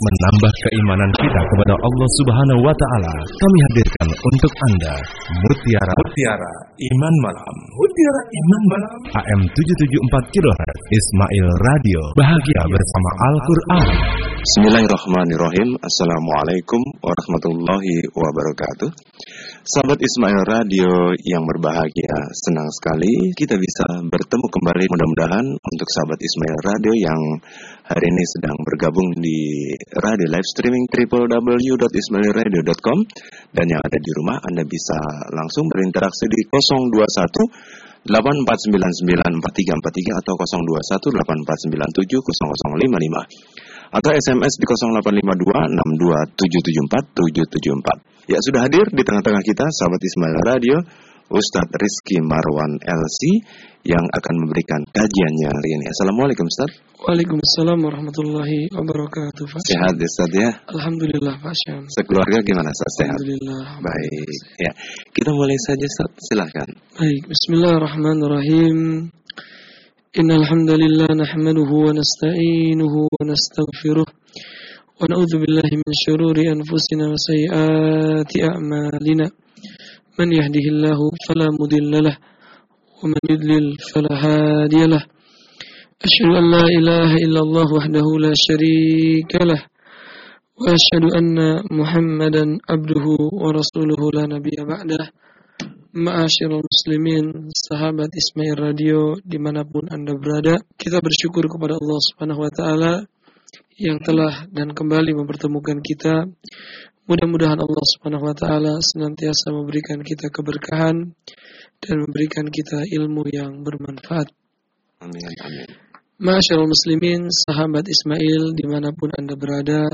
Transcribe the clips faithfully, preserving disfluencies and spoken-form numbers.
menambah keimanan kita kepada Allah Subhanahu wa taala, kami hadirkan untuk Anda Mutiara Mutiara Iman Malam. Mutiara Iman Malam A M tujuh tujuh empat kilohertz Ismail Radio, bahagia bersama Al-Qur'an. Bismillahirrahmanirrahim. Assalamualaikum warahmatullahi wabarakatuh. Sahabat Ismail Radio yang berbahagia, senang sekali kita bisa bertemu kembali mudah-mudahan untuk sahabat Ismail Radio yang hari ini sedang bergabung di radio live streaming w w w dot ismail radio dot com, dan yang ada di rumah Anda bisa langsung berinteraksi di nol dua satu delapan empat sembilan sembilan empat tiga empat tiga atau nol dua satu delapan empat sembilan tujuh nol nol lima lima atau S M S di nol delapan lima dua enam dua tujuh tujuh empat tujuh tujuh empat. Ya, sudah hadir di tengah-tengah kita sahabat Ismail Radio Ustadz Rizky Marwan L C yang akan memberikan kajiannya hari ini. Assalamualaikum Ustaz. Waalaikumsalam warahmatullahi wabarakatuh. Pak Sehat Ustaz ya? Alhamdulillah Pak Syam. Sekeluarga gimana Ustaz? Sehat? Alhamdulillah. Baik. Ya, kita mulai saja Ustaz, silahkan. Baik, bismillahirrahmanirrahim. Innal hamdalillah nahmaduhu wa nasta'inuhu wa nastaghfiruh wa na'udzu billahi min shururi anfusina wa sayyiati a'malina. Man yahdihillahu fala mudilla lahu wa man yudlil fala hadiya lahu. Asyhadu an la ilaha illallah wahdahu la syarika lahu wa asyhadu anna Muhammadan abduhu wa rasuluhu la nabiyya ba'dah. Ma'asyiral muslimin, sahabat Ismail Radio dimanapun Anda berada, kita bersyukur kepada Allah Subhanahu wa taala yang telah dan kembali mempertemukan kita. Mudah-mudahan Allah Subhanahu wa taala senantiasa memberikan kita keberkahan dan memberikan kita ilmu yang bermanfaat. Amin, amin. Ma'asyiral muslimin, sahabat Ismail dimanapun Anda berada,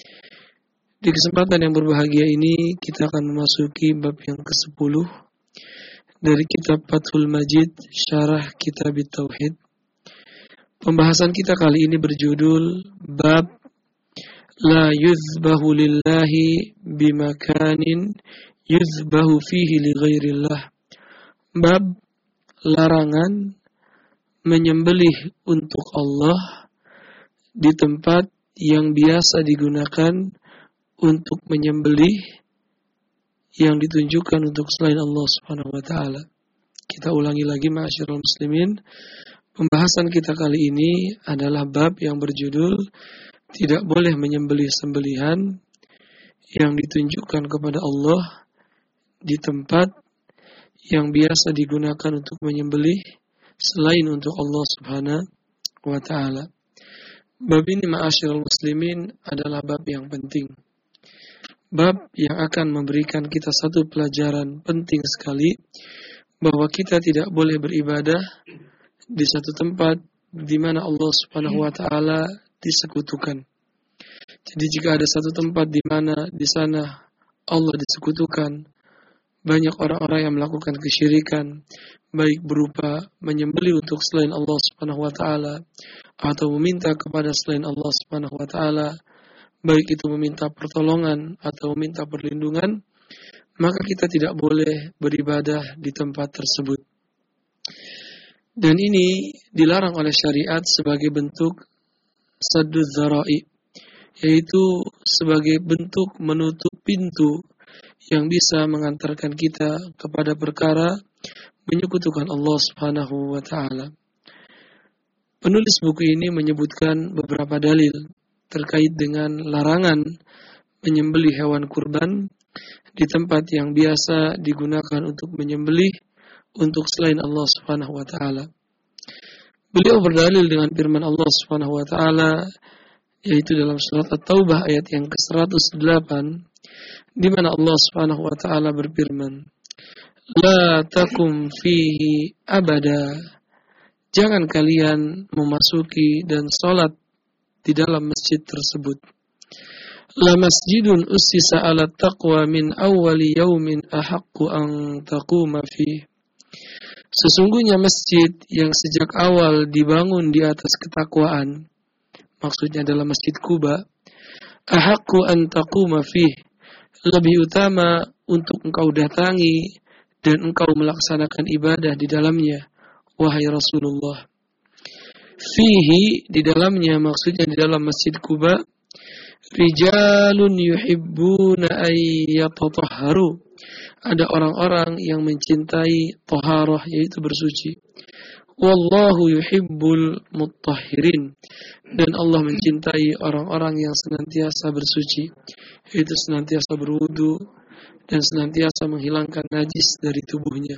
di kesempatan yang berbahagia ini kita akan memasuki bab yang kesepuluh dari kitab Fathul Majid Syarah Kitab Tauhid. Pembahasan kita kali ini berjudul Bab La yuzbahu lillahi bimakanin yuzbahu fihi li ghairillah. Bab larangan menyembelih untuk Allah di tempat yang biasa digunakan untuk menyembelih yang ditunjukkan untuk selain Allah Subhanahu wa taala. Kita ulangi lagi ma'asyiral muslimin. Pembahasan kita kali ini adalah bab yang berjudul tidak boleh menyembelih sembelihan yang ditunjukkan kepada Allah di tempat yang biasa digunakan untuk menyembelih selain untuk Allah Subhanahu wa taala. Bab ini ma'asyiral muslimin adalah bab yang penting. Bab yang akan memberikan kita satu pelajaran penting sekali, bahwa kita tidak boleh beribadah di satu tempat di mana Allah Subhanahu wa taala disekutukan. Jadi jika ada satu tempat di mana di sana Allah disekutukan, banyak orang-orang yang melakukan kesyirikan, baik berupa menyembelih untuk selain Allah Subhanahu wa taala atau meminta kepada selain Allah Subhanahu wa taala, baik itu meminta pertolongan atau meminta perlindungan, maka kita tidak boleh beribadah di tempat tersebut. Dan ini dilarang oleh syariat sebagai bentuk sadduz dzara'i, yaitu sebagai bentuk menutup pintu yang bisa mengantarkan kita kepada perkara menyekutukan Allah Subhanahu wa taala. Penulis buku ini menyebutkan beberapa dalil terkait dengan larangan menyembelih hewan kurban di tempat yang biasa digunakan untuk menyembelih untuk selain Allah Subhanahu wa taala. Beliau berdalil dengan firman Allah Subhanahu wa taala, yaitu dalam surat At-Taubah ayat yang ke seratus delapan, di mana Allah Subhanahu wa taala berfirman, "La takum fihi abada." Jangan kalian memasuki dan salat di dalam masjid tersebut. La masjidun ussisa ala taqwa min awwali yaumin ahaqqu an taquma fi. Sesungguhnya masjid yang sejak awal dibangun di atas ketakwaan, maksudnya adalah Masjid Quba, ahaqqu an taquma fi, lebih utama untuk engkau datangi dan engkau melaksanakan ibadah di dalamnya, wahai Rasulullah. Fihi, di dalamnya, maksudnya di dalam Masjid Quba, Rijalun yuhibbuna ayyatatahharu. Ada orang-orang yang mencintai taharah, yaitu bersuci. Wallahu yuhibbul mutahhirin. Dan Allah mencintai orang-orang yang senantiasa bersuci, yaitu senantiasa berwudu dan senantiasa menghilangkan najis dari tubuhnya.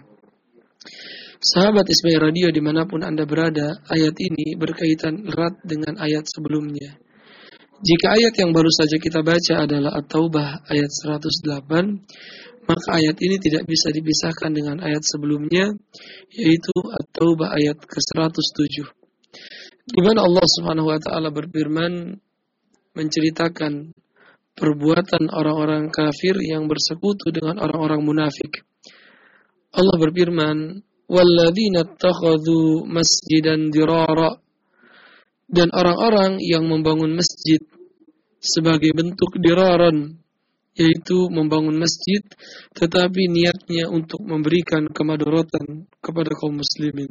Sahabat Ismail Radio dimanapun Anda berada, ayat ini berkaitan erat dengan ayat sebelumnya. Jika ayat yang baru saja kita baca adalah At-Taubah ayat seratus delapan, maka ayat ini tidak bisa dipisahkan dengan ayat sebelumnya, yaitu At-Taubah ayat ke seratus tujuh. Di mana Allah Subhanahu wa taala berfirman menceritakan perbuatan orang-orang kafir yang bersekutu dengan orang-orang munafik. Allah berfirman, "Walladzina ittakhadhu masjidan dirara." Dan orang-orang yang membangun masjid sebagai bentuk diraran, yaitu membangun masjid tetapi niatnya untuk memberikan kemadaratan kepada kaum muslimin.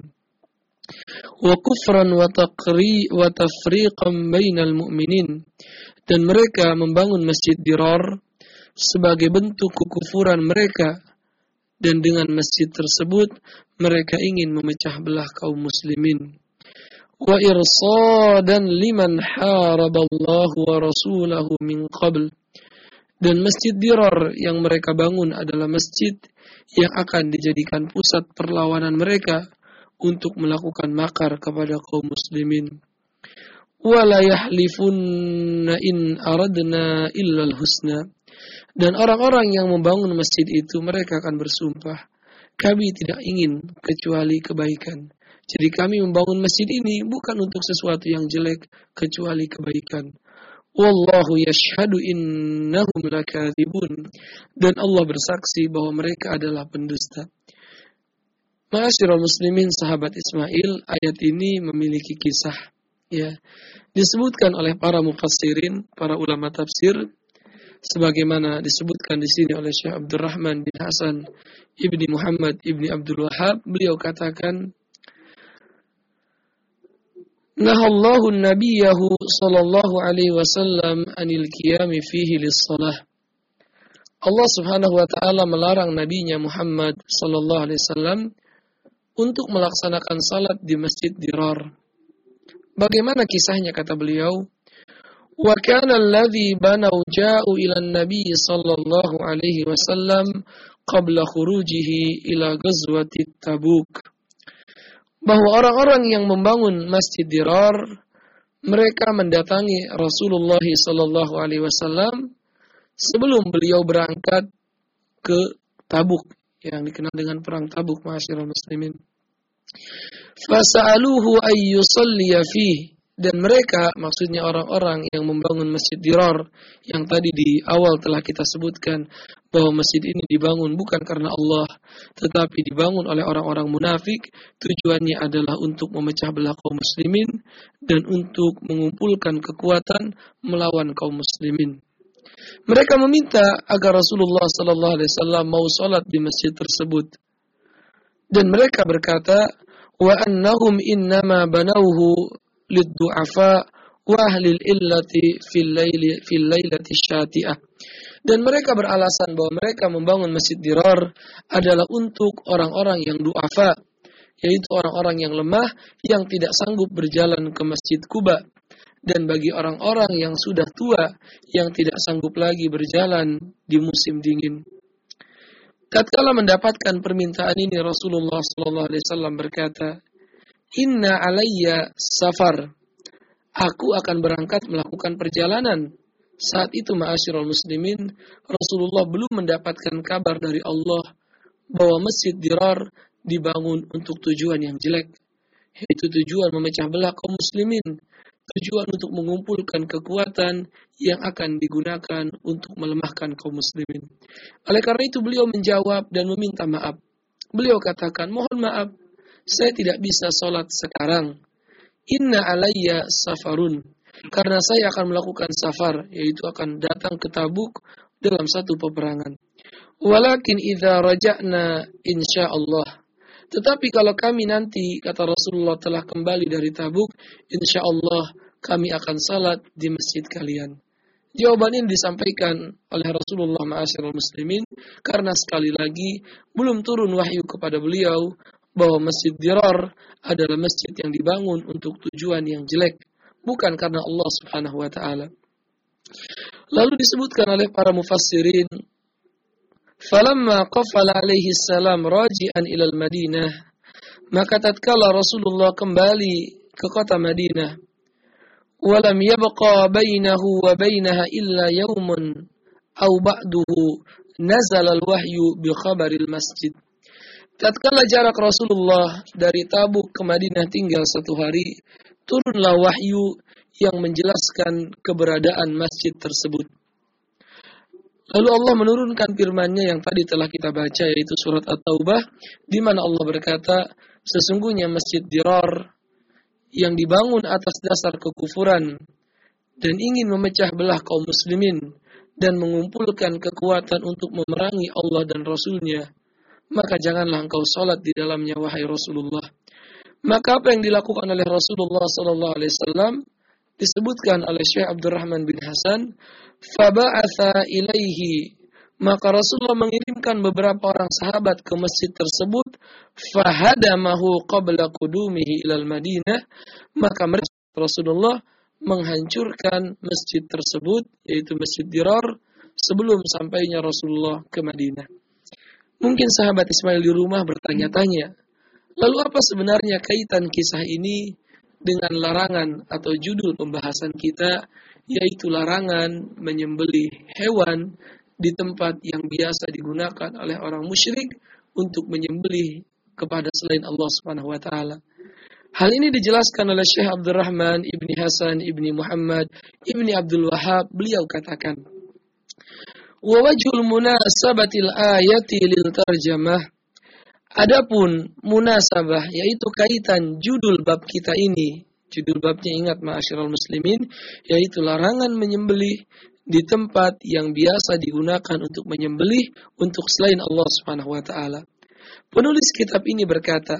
Wa kufran wa taqri wa tafriqan bainal mu'minin. Dan mereka membangun masjid dirar sebagai bentuk kekufuran mereka, dan dengan masjid tersebut mereka ingin memecah belah kaum muslimin. Wa irsadan liman haraballahu wa rasulahu min qabl. Dan masjid dirar yang mereka bangun adalah masjid yang akan dijadikan pusat perlawanan mereka untuk melakukan makar kepada kaum muslimin. Wala yahlifunna in aradna illal husna. Dan orang-orang yang membangun masjid itu mereka akan bersumpah, kami tidak ingin kecuali kebaikan. Jadi kami membangun masjid ini bukan untuk sesuatu yang jelek kecuali kebaikan. Wallahu yashhadu innahum lakadzibun. Dan Allah bersaksi bahwa mereka adalah pendusta. Ma'asyiral muslimin, sahabat Ismail, ayat ini memiliki kisah, ya. Disebutkan oleh para mufassirin, para ulama tafsir, sebagaimana disebutkan di sini oleh Syekh Abdurrahman bin Hasan ibni Muhammad ibni Abdul Wahhab. Beliau katakan, Nahallahu nabiyahu sallallahu alaihi wasallam anil qiyami fihi lis-salah. Allah Subhanahu wa taala melarang nabinya Muhammad sallallahu alaihi wasallam untuk melaksanakan salat di Masjid Dirar. Bagaimana kisahnya, kata beliau? Wa kana alladhi banau ja'u ila an-nabiy sallallahu alaihi wasallam qabla khurujihi ila ghazwati Tabuk. Bahwa orang-orang yang membangun Masjid Dirar, mereka mendatangi Rasulullah sallallahu alaihi wasallam sebelum beliau berangkat ke Tabuk, yang dikenal dengan perang Tabuk, ma'asyiral muslimin. Fasa'aluhu ayyusalliya fihi. Dan mereka, maksudnya orang-orang yang membangun Masjid Dirar, yang tadi di awal telah kita sebutkan bahwa masjid ini dibangun bukan karena Allah, tetapi dibangun oleh orang-orang munafik. Tujuannya adalah untuk memecah belah kaum muslimin dan untuk mengumpulkan kekuatan melawan kaum muslimin. Mereka meminta agar Rasulullah sallallahu alaihi wasallam mau salat di masjid tersebut. Dan mereka berkata, wa annahum innama banauhu lid-du'afa wa ahlil illati fil laili fil lailati syati'ah. Dan mereka beralasan bahwa mereka membangun Masjid Dirar adalah untuk orang-orang yang du'afa, yaitu orang-orang yang lemah yang tidak sanggup berjalan ke Masjid Quba, dan bagi orang-orang yang sudah tua yang tidak sanggup lagi berjalan di musim dingin. Tatkala mendapatkan permintaan ini, Rasulullah sallallahu alaihi wasallam berkata, Inna alayya safar. Aku akan berangkat melakukan perjalanan. Saat itu, ma'asyiral muslimin, Rasulullah belum mendapatkan kabar dari Allah bahwa Masjid Dirar dibangun untuk tujuan yang jelek, yaitu tujuan memecah belah kaum muslimin, tujuan untuk mengumpulkan kekuatan yang akan digunakan untuk melemahkan kaum muslimin. Oleh karena itu beliau menjawab dan meminta maaf. Beliau katakan, mohon maaf, saya tidak bisa sholat sekarang. Inna alayya safarun. Karena saya akan melakukan safar, yaitu akan datang ke Tabuk dalam satu peperangan. Walakin idza raja'na insyaallah. Tetapi kalau kami nanti, kata Rasulullah, telah kembali dari Tabuk, insyaallah kami akan salat di masjid kalian. Jawaban ini disampaikan oleh Rasulullah ma'asyiral muslimin karena sekali lagi belum turun wahyu kepada beliau bahwa Masjid Dirar adalah masjid yang dibangun untuk tujuan yang jelek, bukan karena Allah Subhanahu wa taala. Lalu disebutkan oleh para mufassirin, falamma qafala alaihi salam raji'an ilal Madinah, maka tatkala Rasulullah kembali ke kota Madinah, walam yabqa bainahu wa bainaha illa yawmun aw ba'duhu nazala al-wahyu bi khabaril masjid. Tatkala jarak Rasulullah dari Tabuk ke Madinah tinggal satu hari, turunlah wahyu yang menjelaskan keberadaan masjid tersebut. Lalu Allah menurunkan firman-Nya yang tadi telah kita baca, yaitu surat At-Taubah, di mana Allah berkata, sesungguhnya Masjid Dirar yang dibangun atas dasar kekufuran dan ingin memecah belah kaum muslimin dan mengumpulkan kekuatan untuk memerangi Allah dan Rasul-Nya, maka janganlah engkau salat di dalamnya, wahai Rasulullah. Maka apa yang dilakukan oleh Rasulullah sallallahu alaihi wasallam disebutkan oleh Syekh Abdurrahman bin Hasan, faba'atha ilaihi, maka Rasulullah mengirimkan beberapa orang sahabat ke masjid tersebut, fahadamahu qabla qudumihi ilal Madinah, maka mereka Rasulullah menghancurkan masjid tersebut, yaitu Masjid Dirar, sebelum sampainya Rasulullah ke Madinah. Mungkin sahabat Ismail di rumah bertanya-tanya, lalu apa sebenarnya kaitan kisah ini dengan larangan atau judul pembahasan kita, yaitu larangan menyembelih hewan di tempat yang biasa digunakan oleh orang musyrik untuk menyembelih kepada selain Allah Subhanahu wa taala. Hal ini dijelaskan oleh Syekh Abdurrahman ibni Hasan ibni Muhammad ibni Abdul Wahhab. Beliau katakan, wa wajhul munasabatil ayati lil tarjamah, adapun munasabah yaitu kaitan judul bab kita ini. Judul babnya, ingat ma'asyiral muslimin, yaitu larangan menyembelih di tempat yang biasa digunakan untuk menyembelih untuk selain Allah Subhanahu wa taala. Penulis kitab ini berkata,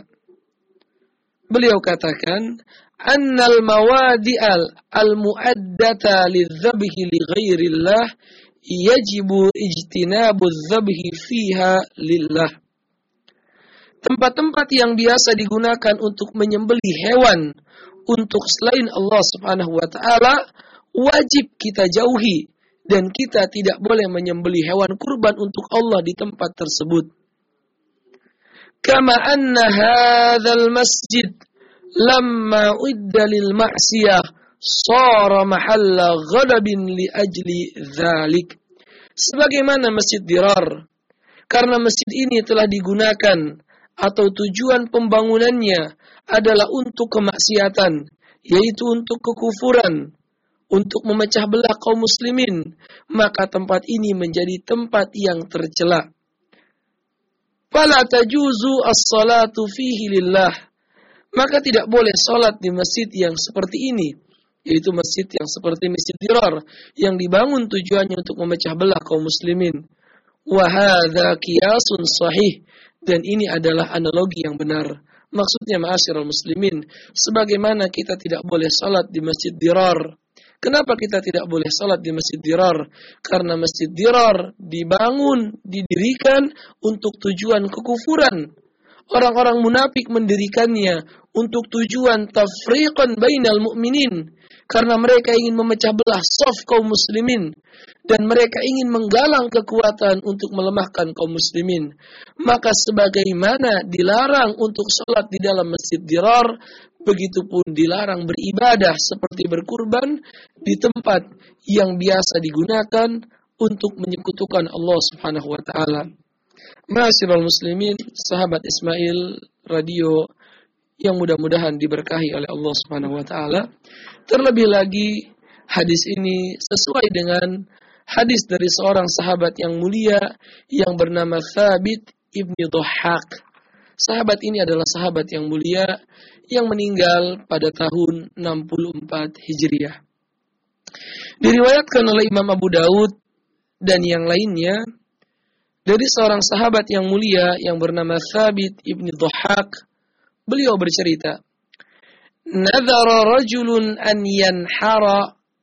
beliau katakan, annal mawadi'al al-mu'addata lidh-dhabhi li ghairillah yajibu ijtinabu adh-dhabhi fiha lillah. Tempat-tempat yang biasa digunakan untuk menyembelih hewan untuk selain Allah Subhanahu wa taala wajib kita jauhi, dan kita tidak boleh menyembelih hewan kurban untuk Allah di tempat tersebut. Kama anna hadzal masjid lamma udda lil ma'siyah shara mahalla ghadabin li ajli dzalik. Sebagaimana Masjid Dirar, karena masjid ini telah digunakan atau tujuan pembangunannya adalah untuk kemaksiatan, yaitu untuk kekufuran, untuk memecah belah kaum muslimin, maka tempat ini menjadi tempat yang tercela. Fala tajuzu as-salatu fihi lillah, maka tidak boleh salat di masjid yang seperti ini, yaitu masjid yang seperti Masjid Dirar yang dibangun tujuannya untuk memecah belah kaum muslimin. Wa hadza qiyasun sahih, dan ini adalah analogi yang benar. Maksudnya ma'asyiral muslimin, sebagaimana kita tidak boleh salat di Masjid Dirar. Kenapa kita tidak boleh salat di Masjid Dirar? Karena Masjid Dirar dibangun, didirikan untuk tujuan kekufuran. Orang-orang munafik mendirikannya untuk tujuan tafriqan bainal mu'minin, karena mereka ingin memecah belah saf kaum muslimin, dan mereka ingin menggalang kekuatan untuk melemahkan kaum muslimin. Maka sebagaimana dilarang untuk salat di dalam Masjid Dirar, begitupun dilarang beribadah seperti berkurban di tempat yang biasa digunakan untuk menyekutukan Allah Subhanahu wa taala. Ma'asyiral muslimin, sahabat Ismail Radio yang mudah-mudahan diberkahi oleh Allah Subhanahu wa taala. Terlebih lagi hadis ini sesuai dengan hadis dari seorang sahabat yang mulia yang bernama Thabit ibni Dhahhak. Sahabat ini adalah sahabat yang mulia yang meninggal pada tahun enam puluh empat Hijriah. Diriwayatkan oleh Imam Abu Daud dan yang lainnya dari seorang sahabat yang mulia yang bernama Thabit ibni Dhahhak. Beliau bercerita, nadhara rajulun an yanhara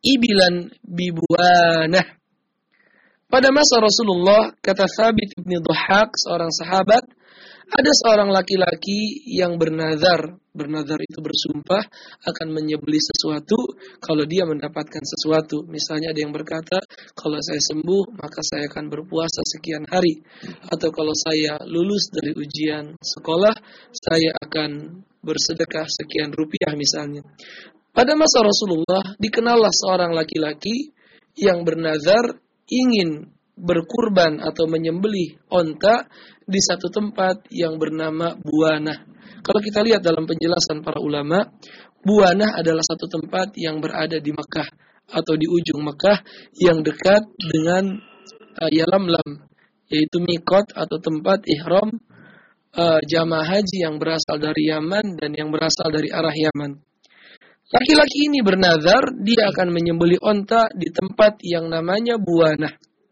ibilan bibuanah. Pada masa Rasulullah, kata Thabit bin Dhahhak, seorang sahabat, ada seorang laki-laki yang bernazar. Bernazar itu bersumpah akan menyembelih sesuatu kalau dia mendapatkan sesuatu. Misalnya ada yang berkata, kalau saya sembuh maka saya akan berpuasa sekian hari. Atau kalau saya lulus dari ujian sekolah, saya akan bersedekah sekian rupiah misalnya. Pada masa Rasulullah, dikenallah seorang laki-laki yang bernazar ingin berkurban atau menyembelih onta di satu tempat yang bernama Buanah. Kalau kita lihat dalam penjelasan para ulama, Buanah adalah satu tempat yang berada di Mekah atau di ujung Mekah yang dekat dengan uh, Yalamlam, yaitu mikot atau tempat ihram uh, jamaah haji yang berasal dari Yaman dan yang berasal dari arah Yaman. Laki-laki ini bernazar dia akan menyembelih onta di tempat yang namanya Buanah.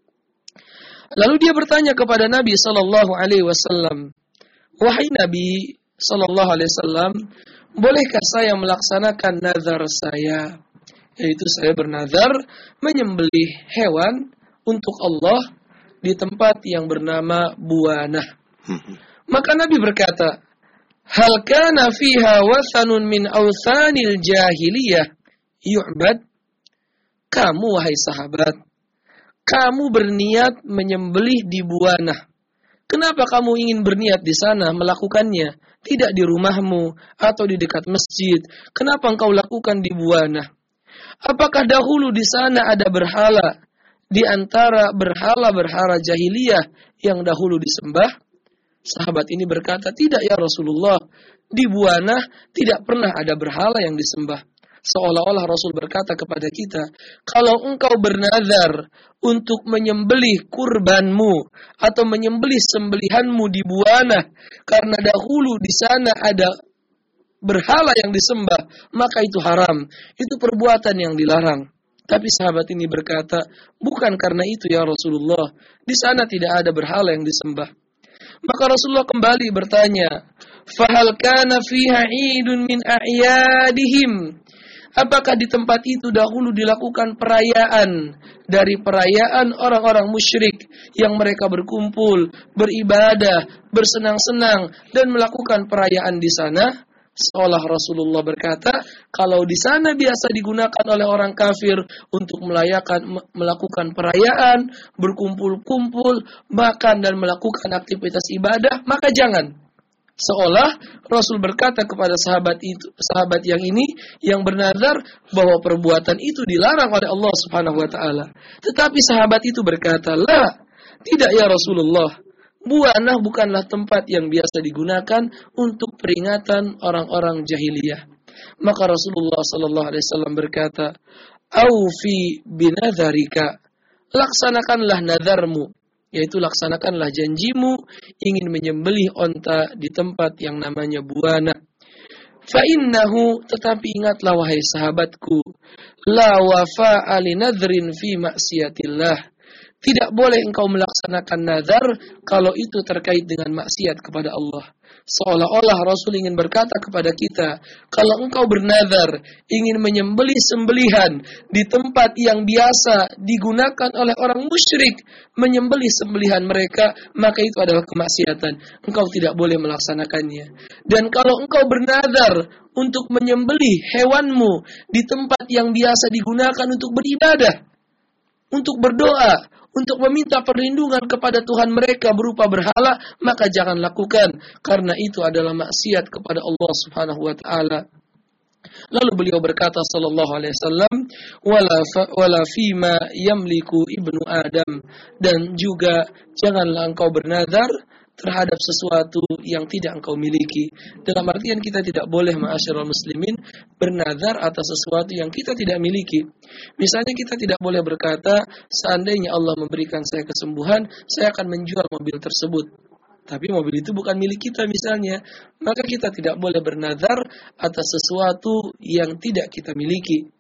Lalu dia bertanya kepada Nabi sallallahu alaihi wasallam, "Wahai Nabi sallallahu alaihi wasallam, bolehkah saya melaksanakan nazar saya? Yaitu saya bernazar menyembelih hewan untuk Allah di tempat yang bernama Buanah." Maka Nabi berkata, "Hal kana fiha wathanun min awthanil jahiliyah yu'bad?" Kamu wahai sahabat, kamu berniat menyembelih di Buanah. Kenapa kamu ingin berniat di sana melakukannya? Tidak di rumahmu atau di dekat masjid. Kenapa engkau lakukan di Buanah? Apakah dahulu di sana ada berhala di antara berhala-berhala jahiliyah yang dahulu disembah? Sahabat ini berkata, tidak ya Rasulullah, di Buanah tidak pernah ada berhala yang disembah. Seolah-olah Rasul berkata kepada kita, kalau engkau bernazar untuk menyembelih kurbanmu atau menyembelih sembelihanmu di Buanah karena dahulu di sana ada berhala yang disembah, maka itu haram, itu perbuatan yang dilarang. Tapi sahabat ini berkata, bukan karena itu ya Rasulullah, di sana tidak ada berhala yang disembah. Maka Rasulullah kembali bertanya, "Fahal kana fiha 'idun min a'yadihim?" Apakah di tempat itu dahulu dilakukan perayaan dari perayaan orang-orang musyrik yang mereka berkumpul, beribadah, bersenang-senang dan melakukan perayaan di sana? Seolah Rasulullah berkata, kalau di sana biasa digunakan oleh orang kafir untuk melayakan, melakukan perayaan, berkumpul-kumpul, makan dan melakukan aktivitas ibadah, maka jangan. Seolah Rasul berkata kepada sahabat itu, sahabat yang ini yang bernazar bahwa perbuatan itu dilarang oleh Allah Subhanahu wa taala. Tetapi sahabat itu berkata, "La, tidak ya Rasulullah. Buanah bukanlah tempat yang biasa digunakan untuk peringatan orang-orang jahiliyah." Maka Rasulullah sallallahu alaihi wasallam berkata, "Aufi binadzarika." Laksanakanlah nazarmu, yaitu laksanakanlah janjimu ingin menyembelih onta di tempat yang namanya Buanah. Fa innahu, tetapi ingatlah wahai sahabatku, la wafa'a li nadhrin fi maksiatillah. Tidak boleh engkau melaksanakan nazar kalau itu terkait dengan maksiat kepada Allah. Seolah-olah Rasul ingin berkata kepada kita, kalau engkau bernazar ingin menyembelih sembelihan di tempat yang biasa digunakan oleh orang musyrik, menyembelih sembelihan mereka, maka itu adalah kemaksiatan. Engkau tidak boleh melaksanakannya. Dan kalau engkau bernazar untuk menyembelih hewanmu di tempat yang biasa digunakan untuk beribadah, untuk berdoa, untuk meminta perlindungan kepada Tuhan mereka berupa berhala, maka jangan lakukan, karena itu adalah maksiat kepada Allah Subhanahu wa taala. Lalu beliau berkata sallallahu alaihi wasallam, wala fa, wala fima yamliku ibnu Adam, dan juga janganlah engkau bernazar terhadap sesuatu yang tidak engkau miliki. Dalam artian kita tidak boleh ma'asyiral muslimin bernazar atas sesuatu yang kita tidak miliki. Misalnya kita tidak boleh berkata, seandainya Allah memberikan saya kesembuhan, saya akan menjual mobil tersebut. Tapi mobil itu bukan milik kita misalnya. Maka kita tidak boleh bernazar atas sesuatu yang tidak kita miliki.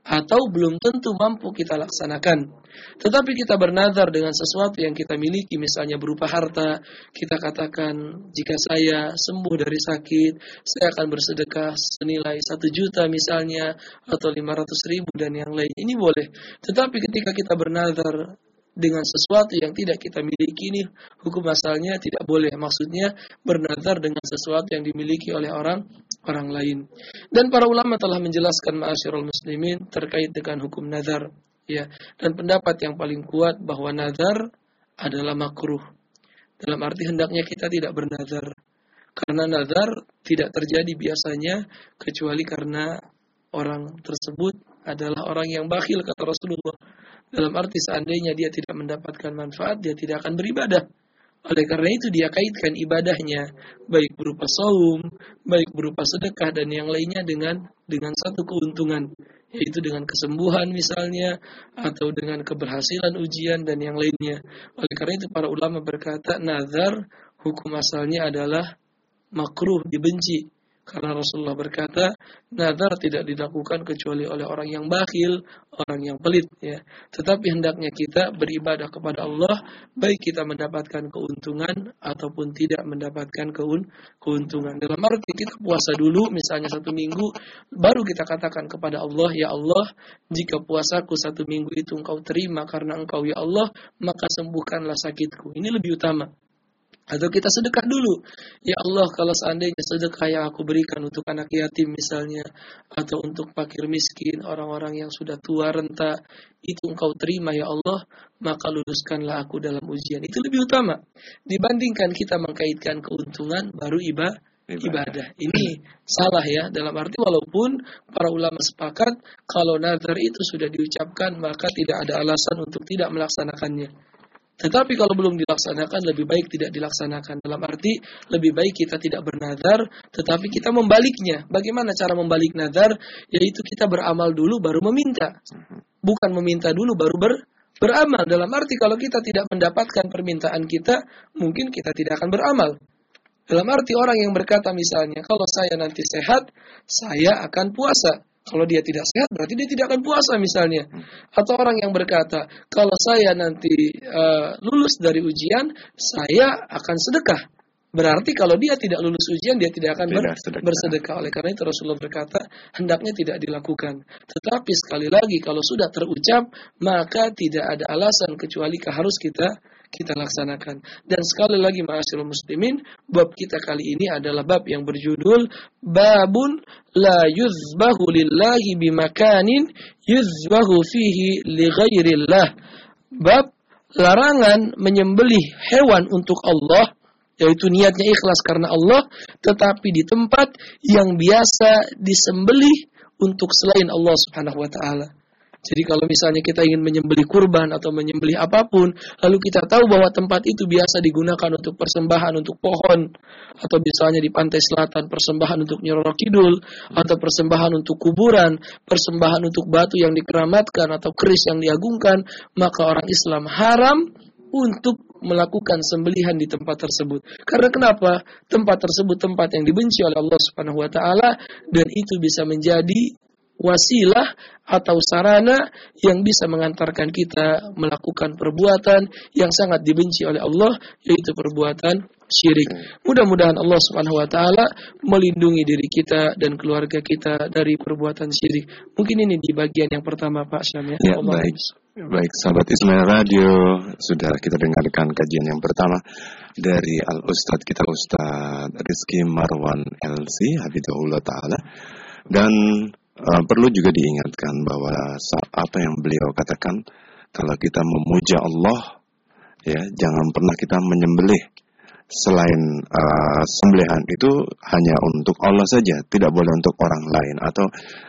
atau belum tentu mampu kita laksanakan. Tetapi kita bernazar dengan sesuatu yang kita miliki, misalnya berupa harta, kita katakan, jika saya sembuh dari sakit, saya akan bersedekah senilai satu juta misalnya, atau lima ratus ribu dan yang lain. Ini boleh. Tetapi ketika kita bernazar dengan sesuatu yang tidak kita miliki, ini hukum asalnya tidak boleh. Maksudnya bernazar dengan sesuatu yang dimiliki oleh orang orang lain. Dan para ulama telah menjelaskan, ma'asyiral muslimin, terkait dengan hukum nazar, ya. Dan pendapat yang paling kuat bahwa nazar adalah makruh. Dalam arti hendaknya kita tidak bernazar. Karena nazar tidak terjadi biasanya kecuali karena orang tersebut adalah orang yang bakhil, kata Rasulullah. Dalam arti seandainya dia tidak mendapatkan manfaat, dia tidak akan beribadah. Oleh karena itu dia kaitkan ibadahnya, baik berupa saum, baik berupa sedekah dan yang lainnya dengan dengan satu keuntungan, yaitu dengan kesembuhan misalnya, atau dengan keberhasilan ujian dan yang lainnya. Oleh karena itu para ulama berkata, nazar hukum asalnya adalah makruh, dibenci. Karena Rasulullah berkata, nazar tidak dilakukan kecuali oleh orang yang bakhil, orang yang pelit, ya. Tetapi hendaknya kita beribadah kepada Allah, baik kita mendapatkan keuntungan ataupun tidak mendapatkan keun- keuntungan. Dalam arti kita puasa dulu, misalnya satu minggu, baru kita katakan kepada Allah, ya Allah, jika puasaku satu minggu itu Engkau terima karena Engkau ya Allah, maka sembuhkanlah sakitku. Ini lebih utama. Atau kita sedekah dulu. Ya Allah, kalau seandainya sedekah yang aku berikan untuk anak yatim misalnya, atau untuk fakir miskin, orang-orang yang sudah tua renta, itu Engkau terima ya Allah, maka luluskanlah aku dalam ujian. Itu lebih utama dibandingkan kita mengkaitkan keuntungan baru ibadah. Ibadah. Ini salah, ya. Dalam arti walaupun para ulama sepakat kalau nazar itu sudah diucapkan, maka tidak ada alasan untuk tidak melaksanakannya. Tetapi kalau belum dilaksanakan, lebih baik tidak dilaksanakan. Dalam arti, lebih baik kita tidak bernazar, tetapi kita membaliknya. Bagaimana cara membalik nazar? Yaitu kita beramal dulu, baru meminta. Bukan meminta dulu, baru ber, beramal. Dalam arti, kalau kita tidak mendapatkan permintaan kita, mungkin kita tidak akan beramal. Dalam arti orang yang berkata misalnya, kalau saya nanti sehat, saya akan puasa. Kalau dia tidak sehat, berarti dia tidak akan puasa misalnya. Atau orang yang berkata, kalau saya nanti uh, lulus dari ujian, saya akan sedekah. Berarti kalau dia tidak lulus ujian, dia tidak akan ber- tidak bersedekah. Oleh karena itu Rasulullah berkata, hendaknya tidak dilakukan. Tetapi sekali lagi, kalau sudah terucap, maka tidak ada alasan kecuali harus kita kita laksanakan. Dan sekali lagi ma'asyiral muslimin, bab kita kali ini adalah bab yang berjudul Babun la yuzbahu lillahi bimakanin yuzbahu fihi li ghairillah. Bab larangan menyembelih hewan untuk Allah, yaitu niatnya ikhlas karena Allah, tetapi di tempat yang biasa disembelih untuk selain Allah Subhanahu wa taala. Jadi kalau misalnya kita ingin menyembelih kurban atau menyembelih apapun, lalu kita tahu bahwa tempat itu biasa digunakan untuk persembahan untuk pohon, atau misalnya di pantai selatan persembahan untuk Nyi Roro Kidul, atau persembahan untuk kuburan, persembahan untuk batu yang dikeramatkan atau keris yang diagungkan, maka orang Islam haram untuk melakukan sembelihan di tempat tersebut. Karena kenapa? Tempat tersebut tempat yang dibenci oleh Allah Subhanahu wa taala, dan itu bisa menjadi wasilah atau sarana yang bisa mengantarkan kita melakukan perbuatan yang sangat dibenci oleh Allah, yaitu perbuatan syirik. Mudah-mudahan Allah Subhanahu wa taala melindungi diri kita dan keluarga kita dari perbuatan syirik. Mungkin ini di bagian yang pertama, Pak Syam, ya. Ya, baik. Baik, sahabat Ismail Radio, sudah kita dengarkan kajian yang pertama dari Al-Ustadz kita, Ustadz Rizky Marwan L C Hafizahullah Ta'ala. Dan Uh, perlu juga diingatkan bahwa apa yang beliau katakan, kalau kita memuja Allah, ya jangan pernah kita menyembelih selain uh, sembelihan itu hanya untuk Allah saja, tidak boleh untuk orang lain atau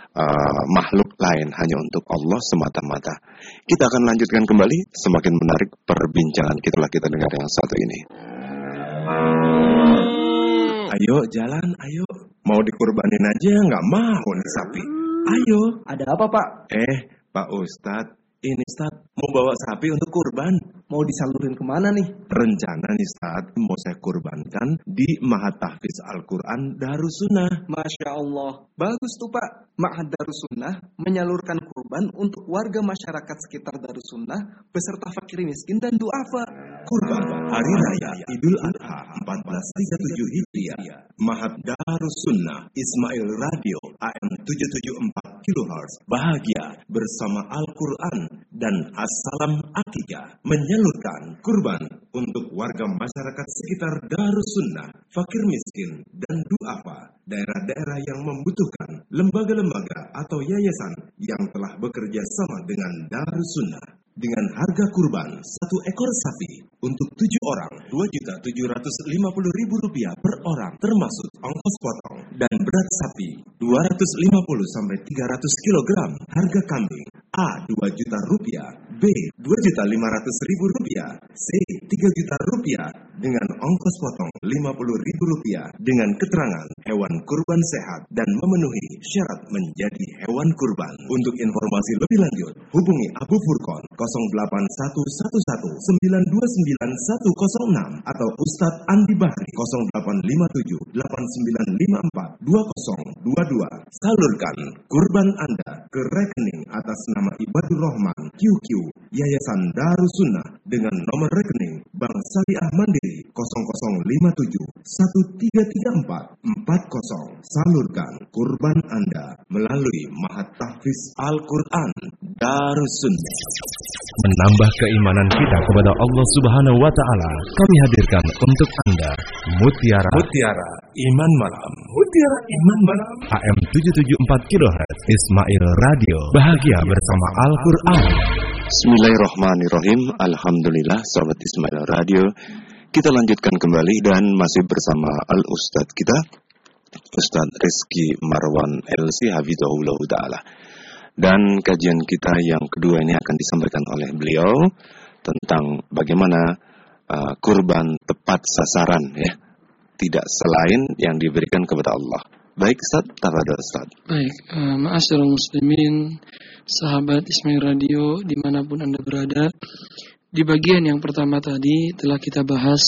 uh, makhluk lain, hanya untuk Allah semata-mata. Kita akan lanjutkan kembali, semakin menarik perbincangan kita lah kita dengar yang satu ini. Ayo jalan, ayo. Mau dikurbanin aja nggak mau nih sapi. Ayo. Ada apa, Pak? Eh, Pak Ustadz, Ini Ustaz, mau bawa sapi untuk kurban. Mau disalurin kemana nih? Rencana nih Ustaz, mau saya kurbankan di Ma'had Tahfiz Al-Quran Darussunnah. Masya Allah, bagus tuh Pak. Ma'had Darussunnah menyalurkan kurban untuk warga masyarakat sekitar Darussunnah beserta fakir miskin dan duafa. Kurban Hari Raya Idul Adha seribu empat ratus tiga puluh tujuh Hijriah. Ma'had Darussunnah Ismail Radio A M tujuh tujuh empat kilohertz. Bahagia bersama Al-Quran dan Assalam Akikah menyalurkan kurban untuk warga masyarakat sekitar Darussunnah, fakir miskin dan duafa, daerah-daerah yang membutuhkan, lembaga-lembaga atau yayasan yang telah bekerja sama dengan Darussunnah. Dengan harga kurban satu ekor sapi untuk tujuh orang dua juta tujuh ratus lima puluh ribu rupiah per orang termasuk ongkos potong, dan berat sapi dua ratus lima puluh sampai tiga ratus kilogram. Harga kambing A dua juta rupiah, B dua juta lima ratus ribu rupiah, C tiga juta rupiah dengan ongkos potong lima puluh ribu rupiah dengan keterangan hewan kurban sehat dan memenuhi syarat menjadi hewan kurban. Untuk informasi lebih lanjut hubungi Abu Furqon nol delapan satu satu satu sembilan dua sembilan satu nol enam atau Ustadz Andi Bahri nol delapan lima tujuh delapan sembilan lima empat dua nol dua dua. Salurkan kurban Anda ke rekening atas nama Ibadur Rahman Q Q Yayasan Darussunnah dengan nomor rekening Bank Syariah Mandiri nol nol lima tujuh satu tiga tiga empat empat nol. Salurkan kurban Anda melalui Ma'had Tahfiz Al-Quran Darussunnah. Menambah keimanan kita kepada Allah Subhanahu wa Ta'ala, kami hadirkan untuk Anda Mutiara Mutiara Iman Malam. Mutiara Iman Malam A M tujuh tujuh empat kilohertz Ismail Radio. Bahagia bersama Al-Quran. Bismillahirrahmanirrahim. Alhamdulillah, sahabat Ismail Radio, kita lanjutkan kembali dan masih bersama Al-Ustadz kita, Ustadz Rizky Marwan L C Hafizahullah Ta'ala. Dan kajian kita yang kedua ini akan disampaikan oleh beliau tentang bagaimana uh, kurban tepat sasaran, ya, tidak selain yang diberikan kepada Allah. Baik Ustaz, tafadhol Ustaz. Baik, uh, ma'asyiral muslimin, sahabat Ismail Radio dimanapun Anda berada. Di bagian yang pertama tadi telah kita bahas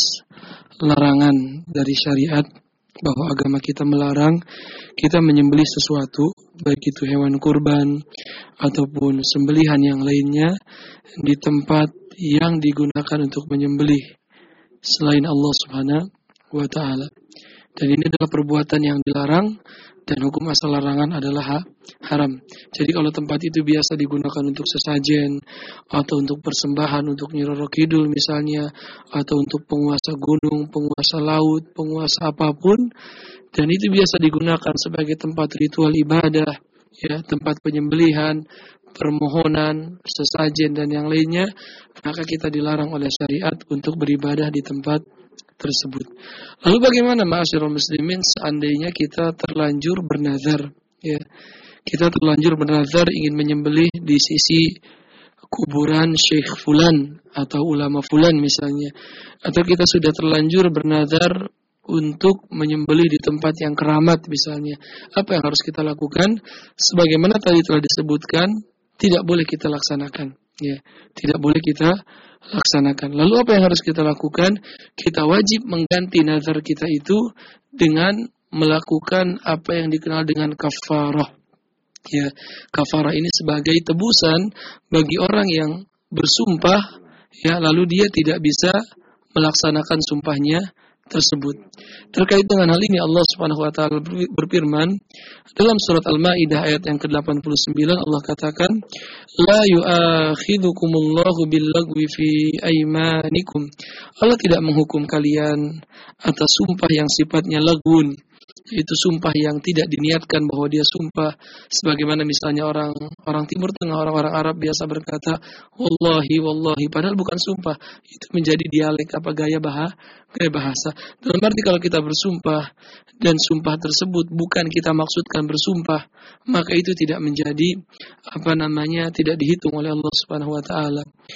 larangan dari syariat, bahwa agama kita melarang kita menyembelih sesuatu, baik itu hewan kurban ataupun sembelihan yang lainnya, di tempat yang digunakan untuk menyembelih selain Allah Subhanahu wa Ta'ala. Dan ini adalah perbuatan yang dilarang, dan hukum asal larangan adalah haram. Jadi kalau tempat itu biasa digunakan untuk sesajen, atau untuk persembahan untuk Nyi Roro Kidul misalnya, atau untuk penguasa gunung, penguasa laut, penguasa apapun, dan itu biasa digunakan sebagai tempat ritual ibadah, ya, tempat penyembelihan, permohonan, sesajen dan yang lainnya, maka kita dilarang oleh syariat untuk beribadah di tempat tersebut. Lalu bagaimana ma'asyiral muslimin seandainya kita terlanjur bernazar, ya. Kita terlanjur bernazar ingin menyembelih di sisi kuburan Syekh Fulan atau ulama Fulan misalnya, atau kita sudah terlanjur bernazar untuk menyembelih di tempat yang keramat misalnya. Apa yang harus kita lakukan? Sebagaimana tadi telah disebutkan, tidak boleh kita laksanakan, ya. Tidak boleh kita laksanakan. Lalu apa yang harus kita lakukan? Kita wajib mengganti nazar kita itu dengan melakukan apa yang dikenal dengan kafarah. Ya, kafarah ini sebagai tebusan bagi orang yang bersumpah, ya, lalu dia tidak bisa melaksanakan sumpahnya tersebut. Terkait dengan hal ini Allah Subhanahu wa taala berfirman dalam surat Al-Maidah ayat yang ke delapan puluh sembilan, Allah katakan, la yu'akhidukumullahu billagwi fi aymanikum. Allah tidak menghukum kalian atas sumpah yang sifatnya lagun, yaitu sumpah yang tidak diniatkan bahwa dia sumpah, sebagaimana misalnya orang orang Timur Tengah, orang-orang Arab biasa berkata wallahi wallahi, padahal bukan sumpah, itu menjadi dialek apa gaya bahasa, gaya bahasa. Dalam arti kalau kita bersumpah dan sumpah tersebut bukan kita maksudkan bersumpah, maka itu tidak menjadi apa namanya tidak dihitung oleh Allah Subhanahu wa taala.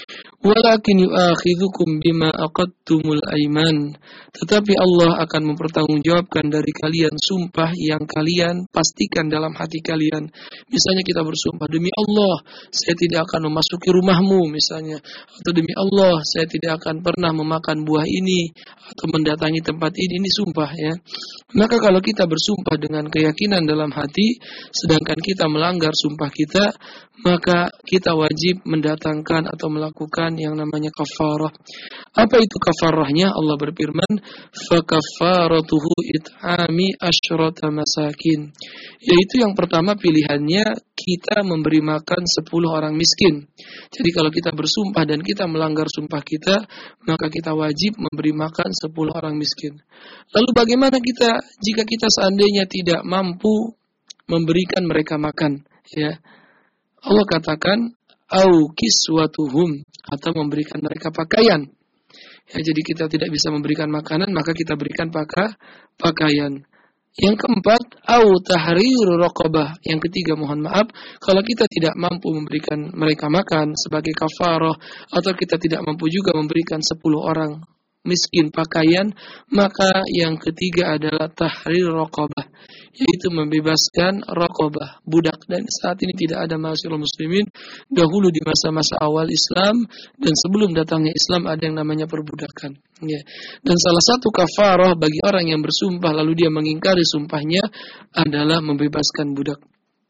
Walakin yu'akhidhukum bima aqadtumul aiman. Tetapi Allah akan mempertanggungjawabkan dari kalian sumpah yang kalian pastikan dalam hati kalian. Misalnya kita bersumpah, demi Allah saya tidak akan memasuki rumahmu misalnya, atau demi Allah saya tidak akan pernah memakan buah ini atau mendatangi tempat ini, ini sumpah ya. Maka kalau kita bersumpah dengan keyakinan dalam hati sedangkan kita melanggar sumpah kita, maka kita wajib mendatangkan atau melakukan yang namanya kafarah. Apa itu kafarahnya? Allah berfirman, "Fakafaratuhu it'ami asyrata masakin." Yaitu yang pertama pilihannya kita memberi makan sepuluh orang miskin. Jadi kalau kita bersumpah dan kita melanggar sumpah kita, maka kita wajib memberi makan sepuluh orang miskin. Lalu bagaimana kita jika kita seandainya tidak mampu memberikan mereka makan, ya? Allah katakan au kiswatuhum, atau memberikan mereka pakaian. Ya, jadi kita tidak bisa memberikan makanan, maka kita berikan paka, pakaian. Yang keempat, au tahriru raqabah. Yang ketiga, mohon maaf, kalau kita tidak mampu memberikan mereka makan sebagai kafarah, atau kita tidak mampu juga memberikan sepuluh orang miskin pakaian, maka yang ketiga adalah tahrir raqabah, yaitu membebaskan raqabah, budak. Dan saat ini tidak ada ma'asyiral muslimin, dahulu di masa-masa awal Islam dan sebelum datangnya Islam ada yang namanya perbudakan, ya. Dan salah satu kafarah bagi orang yang bersumpah lalu dia mengingkari sumpahnya adalah membebaskan budak.